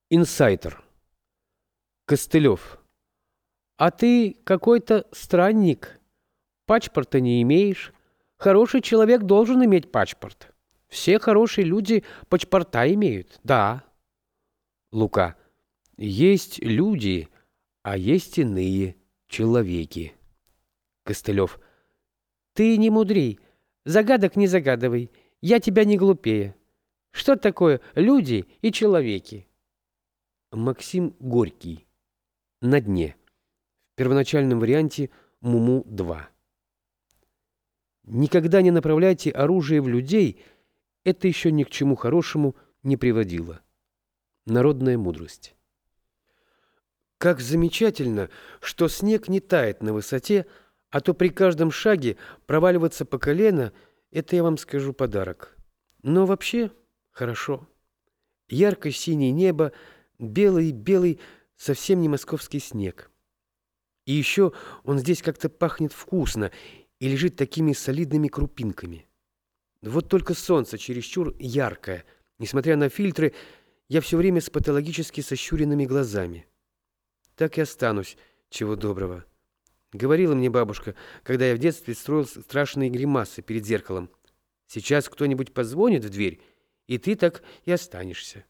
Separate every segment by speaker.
Speaker 1: Инсайтер. Костылев. А ты какой-то странник. Паспорта не имеешь. Хороший человек должен иметь паспорт. Все хорошие люди паспорта имеют, да. Лука. Есть люди, а есть иные человеки. Костылев. Ты не мудри. Загадок не загадывай. Я тебя не глупее. Что такое люди и человеки? Максим Горький. На дне. В первоначальном варианте Муму-2. Никогда не направляйте оружие в людей, это еще ни к чему хорошему не приводило. Народная мудрость. Как замечательно, что снег не тает на высоте, а то при каждом шаге проваливаться по колено — это, я вам скажу, подарок. Но вообще хорошо. Ярко-синее небо, белый-белый, совсем не московский снег. И еще он здесь как-то пахнет вкусно и лежит такими солидными крупинками. Вот только солнце чересчур яркое. Несмотря на фильтры, я все время с патологически сощуренными глазами. Так и останусь, чего доброго. Говорила мне бабушка, когда я в детстве строил страшные гримасы перед зеркалом. Сейчас кто-нибудь позвонит в дверь, и ты так и останешься.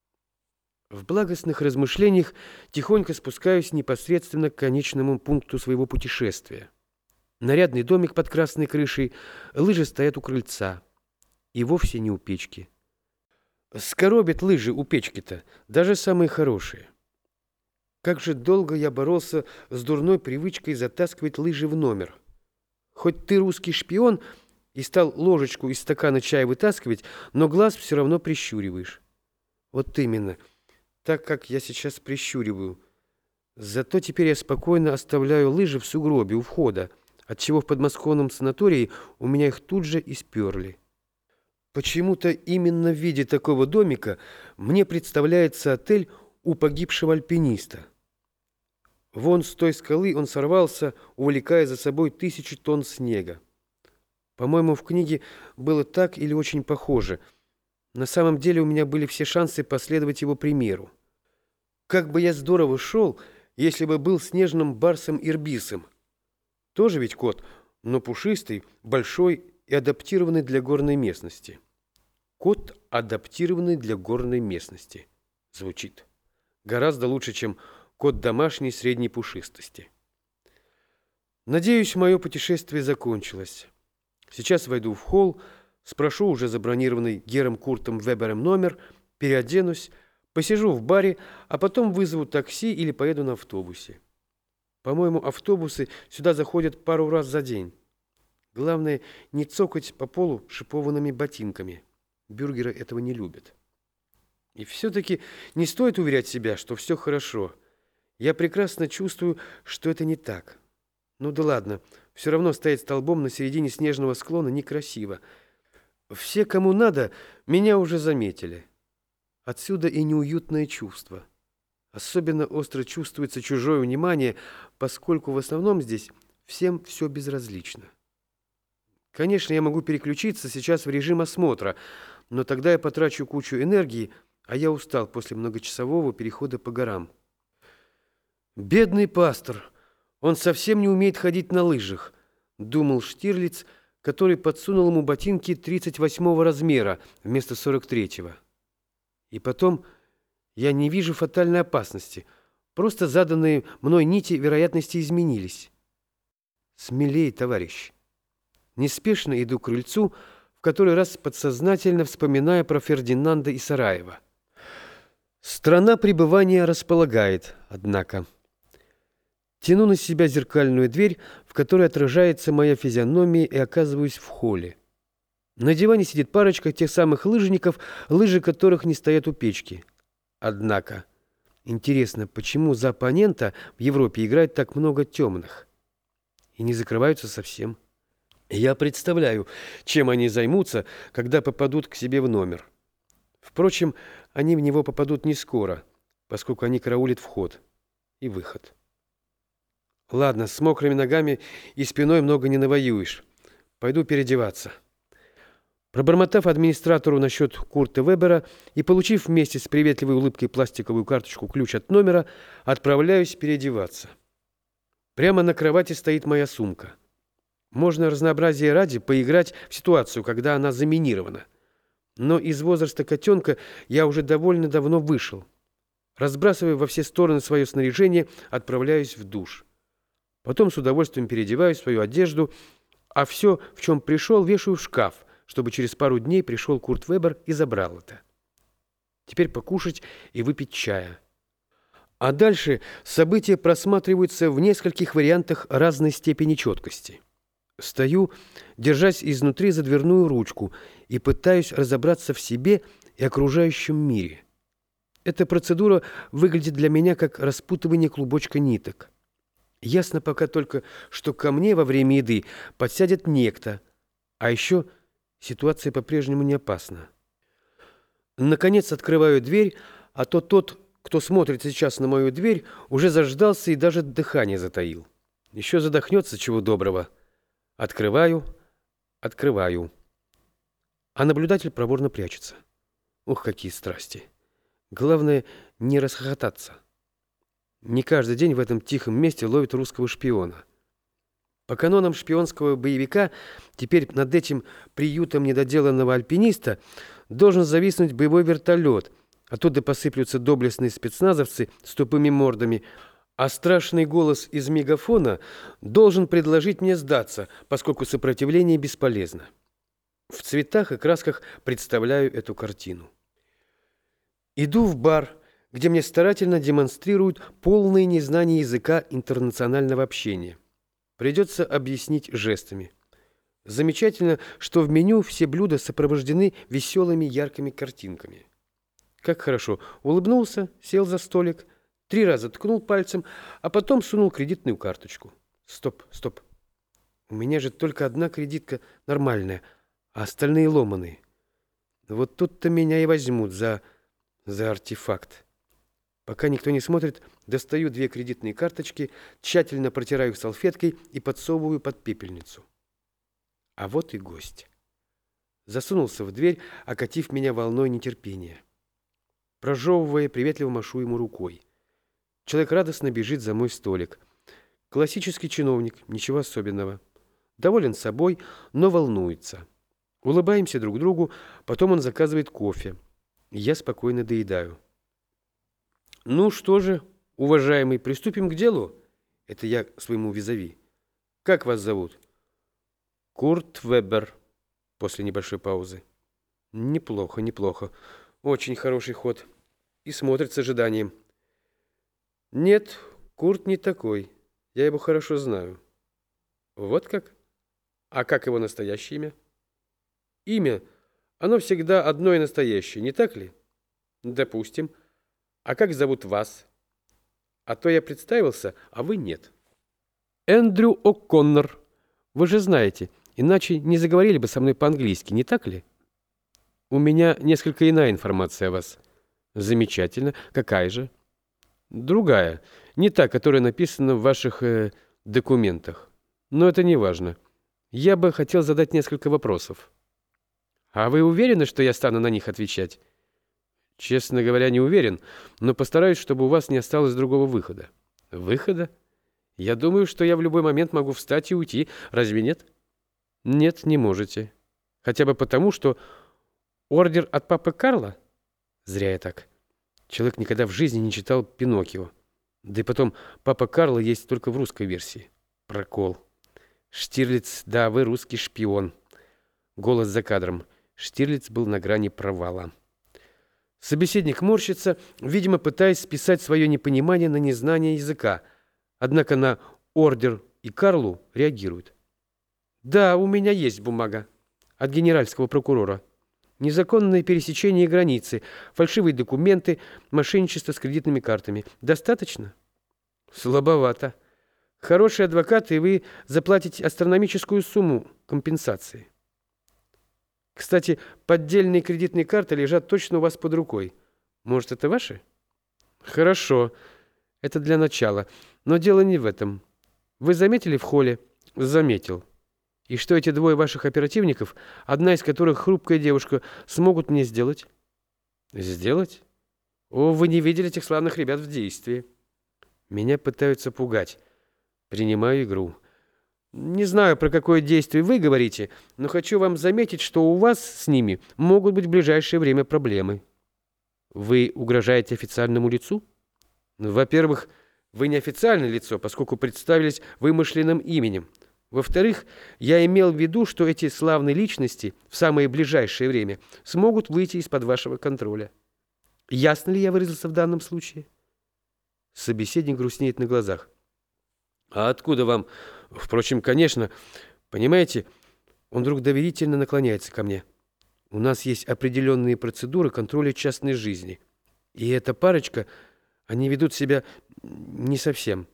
Speaker 1: В благостных размышлениях тихонько спускаюсь непосредственно к конечному пункту своего путешествия. Нарядный домик под красной крышей, лыжи стоят у крыльца. И вовсе не у печки. Скоробят лыжи у печки-то, даже самые хорошие. Как же долго я боролся с дурной привычкой затаскивать лыжи в номер. Хоть ты русский шпион и стал ложечку из стакана чая вытаскивать, но глаз все равно прищуриваешь. Вот именно. Так как я сейчас прищуриваю. Зато теперь я спокойно оставляю лыжи в сугробе у входа, отчего в подмосковном санатории у меня их тут же и сперли. Почему-то именно в виде такого домика мне представляется отель у погибшего альпиниста. Вон с той скалы он сорвался, увлекая за собой 1000 тонн снега. По-моему, в книге было так или очень похоже. На самом деле у меня были все шансы последовать его примеру. Как бы я здорово шел, если бы был снежным барсом Ирбисом. Тоже ведь кот, но пушистый, большой и адаптированный для горной местности. Кот, адаптированный для горной местности. Звучит гораздо лучше, чем кот домашней средней пушистости. Надеюсь, мое путешествие закончилось. Сейчас войду в холл, спрошу уже забронированный Гером Куртом Вебером номер, переоденусь, посижу в баре, а потом вызову такси или поеду на автобусе. По-моему, автобусы сюда заходят пару раз за день. Главное, не цокать по полу шипованными ботинками. Бюргеры этого не любят. И все-таки не стоит уверять себя, что все хорошо. Я прекрасно чувствую, что это не так. Ну да ладно, все равно стоять столбом на середине снежного склона некрасиво. Все, кому надо, меня уже заметили. Отсюда и неуютное чувство. Особенно остро чувствуется чужое внимание, поскольку в основном здесь всем все безразлично. Конечно, я могу переключиться сейчас в режим осмотра, но тогда я потрачу кучу энергии, а я устал после многочасового перехода по горам. «Бедный пастор, он совсем не умеет ходить на лыжах», — думал Штирлиц, который подсунул ему ботинки 38-го размера вместо 43-го. И потом я не вижу фатальной опасности, просто заданные мной нити вероятности изменились. Смелее, товарищ. Неспешно иду к крыльцу, в который раз подсознательно вспоминая про Фердинанда и Сараева. Страна пребывания располагает, однако. Тяну на себя зеркальную дверь, в которой отражается моя физиономия, и оказываюсь в холле. На диване сидит парочка тех самых лыжников, лыжи которых не стоят у печки. Однако, интересно, почему за оппонента в Европе играет так много темных? И не закрываются совсем. Я представляю, чем они займутся, когда попадут к себе в номер. Впрочем, они в него попадут не скоро, поскольку они караулят вход и выход. Ладно, с мокрыми ногами и спиной много не навоюешь. Пойду переодеваться. Пробормотав администратору насчет Курта Вебера и получив вместе с приветливой улыбкой пластиковую карточку ключ от номера, отправляюсь переодеваться. Прямо на кровати стоит моя сумка. Можно разнообразия ради поиграть в ситуацию, когда она заминирована. Но из возраста котенка я уже довольно давно вышел. Разбрасывая во все стороны свое снаряжение, отправляюсь в душ. Потом с удовольствием переодеваю свою одежду, а все, в чем пришел, вешаю в шкаф, чтобы через пару дней пришел Курт Вебер и забрал это. Теперь покушать и выпить чая. А дальше события просматриваются в нескольких вариантах разной степени четкости. Стою, держась изнутри за дверную ручку, и пытаюсь разобраться в себе и окружающем мире. Эта процедура выглядит для меня как распутывание клубочка ниток. Ясно пока только, что ко мне во время еды подсядет некто, а еще ситуация по-прежнему не опасна. Наконец открываю дверь, а то тот, кто смотрит сейчас на мою дверь, уже заждался и даже дыхание затаил. Еще задохнется, чего доброго. Открываю. А наблюдатель проворно прячется. Ух, какие страсти! Главное, не расхохотаться. Не каждый день в этом тихом месте ловят русского шпиона. По канонам шпионского боевика, теперь над этим приютом недоделанного альпиниста должен зависнуть боевой вертолет. Оттуда посыплются доблестные спецназовцы с тупыми мордами, а страшный голос из мегафона должен предложить мне сдаться, поскольку сопротивление бесполезно. В цветах и красках представляю эту картину. Иду в бар, где мне старательно демонстрируют полное незнание языка интернационального общения. Придется объяснить жестами. Замечательно, что в меню все блюда сопровождены веселыми яркими картинками. Как хорошо. Улыбнулся, сел за столик, 3 раза ткнул пальцем, а потом сунул кредитную карточку. Стоп. У меня же только одна кредитка нормальная, а остальные ломаные. Вот тут-то меня и возьмут за артефакт. Пока никто не смотрит, достаю 2 кредитные карточки, тщательно протираю их салфеткой и подсовываю под пепельницу. А вот и гость. Засунулся в дверь, окатив меня волной нетерпения. Прожевывая, приветливо машу ему рукой. Человек радостно бежит за мой столик. Классический чиновник, ничего особенного. Доволен собой, но волнуется. Улыбаемся друг другу, потом он заказывает кофе. Я спокойно доедаю. «Ну что же, уважаемый, приступим к делу?» Это я своему визави. «Как вас зовут?» «Курт Вебер», после небольшой паузы. «Неплохо. Очень хороший ход. И смотрит с ожиданием». «Нет, Курт не такой. Я его хорошо знаю». «Вот как? А как его настоящее имя?» «Имя? Оно всегда одно и настоящее, не так ли?» «Допустим. А как зовут вас? А то я представился, а вы нет». «Эндрю О'Коннор. Вы же знаете, иначе не заговорили бы со мной по-английски, не так ли?» «У меня несколько иная информация о вас». «Замечательно. Какая же?» «Другая. Не та, которая написана в ваших документах. Но это не важно. Я бы хотел задать несколько вопросов». «А вы уверены, что я стану на них отвечать?» «Честно говоря, не уверен, но постараюсь, чтобы у вас не осталось другого выхода». «Выхода? Я думаю, что я в любой момент могу встать и уйти. Разве нет?» «Нет, не можете. Хотя бы потому, что ордер от папы Карла?» «Зря я так. Человек никогда в жизни не читал Пиноккио. Да и потом, папа Карла есть только в русской версии. Прокол. Штирлиц, да, вы русский шпион». Голос за кадром. Штирлиц был на грани провала. Собеседник морщится, видимо, пытаясь списать свое непонимание на незнание языка. Однако на ордер и Карлу реагирует. «Да, у меня есть бумага. От генеральского прокурора. Незаконное пересечение границы, фальшивые документы, мошенничество с кредитными картами. Достаточно?» «Слабовато. Хороший адвокат, и вы заплатите астрономическую сумму компенсации. Кстати, поддельные кредитные карты лежат точно у вас под рукой. Может, это ваши?» «Хорошо. Это для начала. Но дело не в этом. Вы заметили в холле?» «Заметил. И что эти двое ваших оперативников, одна из которых хрупкая девушка, смогут мне сделать? Сделать? О, вы не видели этих славных ребят в действии. Меня пытаются пугать. Принимаю игру. Не знаю, про какое действие вы говорите, но хочу вам заметить, что у вас с ними могут быть в ближайшее время проблемы. Вы угрожаете официальному лицу? Во-первых, вы не официальное лицо, поскольку представились вымышленным именем. Во-вторых, я имел в виду, что эти славные личности в самое ближайшее время смогут выйти из-под вашего контроля. Ясно ли я выразился в данном случае? Собеседник грустнеет на глазах. А откуда вам? Впрочем, конечно, понимаете, он вдруг доверительно наклоняется ко мне. У нас есть определенные процедуры контроля частной жизни. И эта парочка, они ведут себя не совсем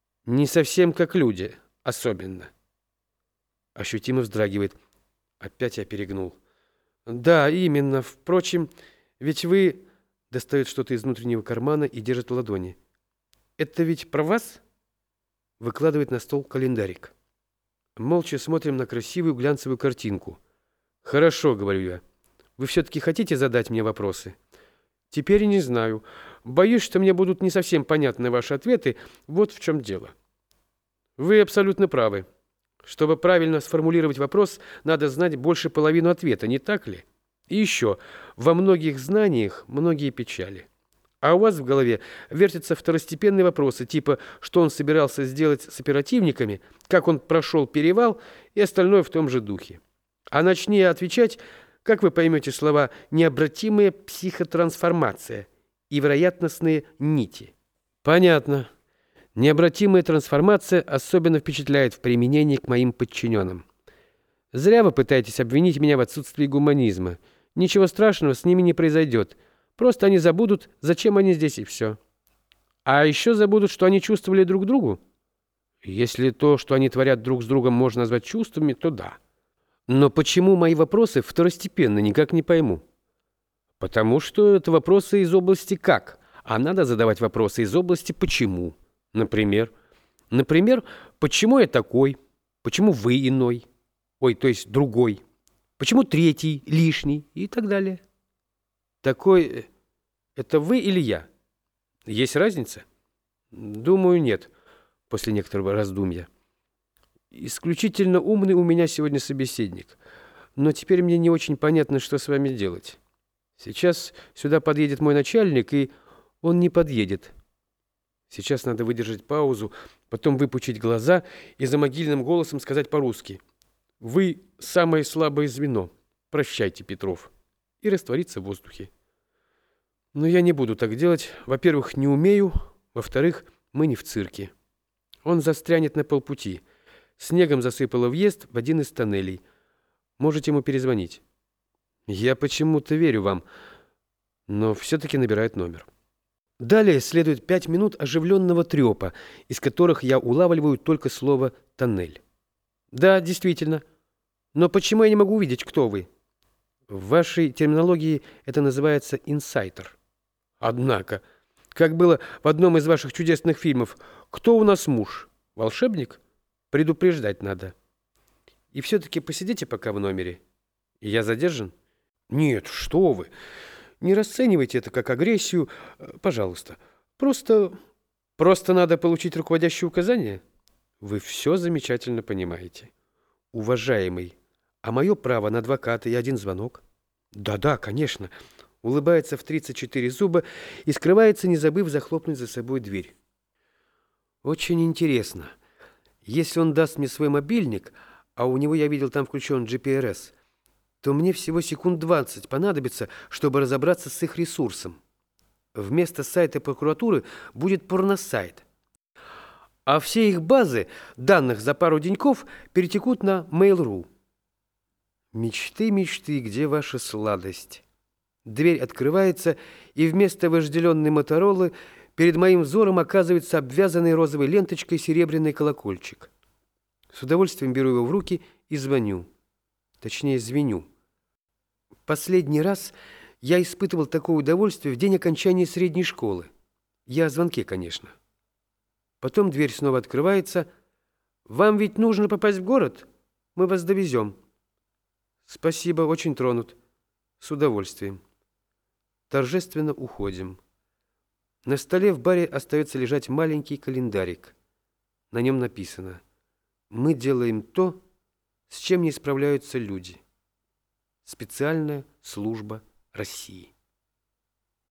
Speaker 1: как люди, особенно. Ощутимо вздрагивает. Опять я перегнул. Да, именно. Впрочем, ведь вы... Достает что-то из внутреннего кармана и держит в ладони. Это ведь про вас? Выкладывает на стол календарик. Молча смотрим на красивую глянцевую картинку. Хорошо, говорю я. Вы все-таки хотите задать мне вопросы? Теперь не знаю. Боюсь, что мне будут не совсем понятны ваши ответы. Вот в чем дело. Вы абсолютно правы. Чтобы правильно сформулировать вопрос, надо знать больше половины ответа, не так ли? И еще, во многих знаниях многие печали. А у вас в голове вертятся второстепенные вопросы, типа, что он собирался сделать с оперативниками, как он прошел перевал и остальное в том же духе. А начни отвечать, как вы поймете слова «необратимая психотрансформация» и «вероятностные нити». Понятно. Необратимая трансформация особенно впечатляет в применении к моим подчиненным. Зря вы пытаетесь обвинить меня в отсутствии гуманизма. Ничего страшного с ними не произойдет. Просто они забудут, зачем они здесь, и все. А еще забудут, что они чувствовали друг другу. Если то, что они творят друг с другом, можно назвать чувствами, то да. Но почему мои вопросы второстепенны, никак не пойму. Потому что это вопросы из области «как», а надо задавать вопросы из области «почему». Например, почему я такой, почему вы иной, то есть другой, почему третий, лишний и так далее. Такой — это вы или я? Есть разница? Думаю, нет, после некоторого раздумья. Исключительно умный у меня сегодня собеседник, но теперь мне не очень понятно, что с вами делать. Сейчас сюда подъедет мой начальник, и он не подъедет. Сейчас надо выдержать паузу, потом выпучить глаза и за могильным голосом сказать по-русски: «Вы самое слабое звено. Прощайте, Петров», и раствориться в воздухе. Но я не буду так делать. Во-первых, не умею. Во-вторых, мы не в цирке. Он застрянет на полпути. Снегом засыпало въезд в один из тоннелей. Можете ему перезвонить. Я почему-то верю вам, но все-таки набирает номер. Далее следует 5 минут оживленного трепа, из которых я улавливаю только слово «тоннель». Да, действительно. Но почему я не могу увидеть, кто вы? В вашей терминологии это называется инсайтер. Однако, как было в одном из ваших чудесных фильмов, кто у нас муж? Волшебник? Предупреждать надо. И все-таки посидите пока в номере. Я задержан? Нет, что вы. Не расценивайте это как агрессию. Пожалуйста. Просто надо получить руководящие указания. Вы все замечательно понимаете. Уважаемый, а мое право на адвоката и один звонок? Да-да, конечно. Улыбается в 34 зуба и скрывается, не забыв захлопнуть за собой дверь. Очень интересно. Если он даст мне свой мобильник, а у него, я видел, там включен GPRS, то мне всего секунд 20 понадобится, чтобы разобраться с их ресурсом. Вместо сайта прокуратуры будет порносайт. А все их базы данных за пару деньков перетекут на Mail.ru. Мечты, мечты, где ваша сладость? Дверь открывается, и вместо вожделенной Моторолы перед моим взором оказывается обвязанный розовой ленточкой серебряный колокольчик. С удовольствием беру его в руки и звоню. Точнее, звеню. Последний раз я испытывал такое удовольствие в день окончания средней школы. Я о звонке, конечно. Потом дверь снова открывается. «Вам ведь нужно попасть в город?» Мы вас довезем. Спасибо, очень тронут. С удовольствием. Торжественно уходим. На столе в баре остается лежать маленький календарик. На нем написано: «Мы делаем то, с чем не справляются люди. Специальная служба России».